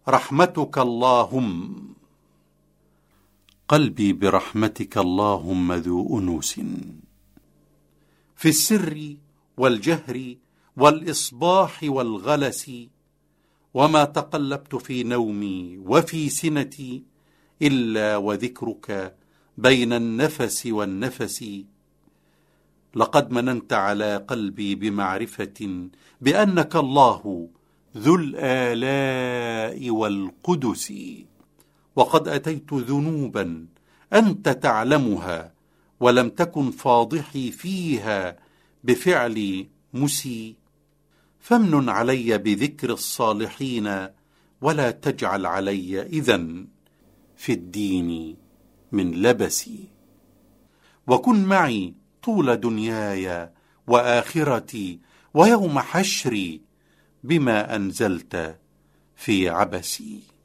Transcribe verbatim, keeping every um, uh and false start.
رحمتك اللهم. قلبي برحمتك اللهم ذو أنوس، في السر والجهر والإصباح والغلس، وما تقلبت في نومي وفي سنتي إلا وذكرك بين النفس والنفس. لقد مننت على قلبي بمعرفة بأنك الله ذو الآلاء والقدس، وقد أتيت ذنوبا أنت تعلمها، ولم تكن فاضحي فيها بفعل مسي. فامنن علي بذكر الصالحين، ولا تجعل علي إذن في الدين من لبسي. وكن معي طول دنياي وآخرتي ويوم حشري، بما أنزلت في عبسي.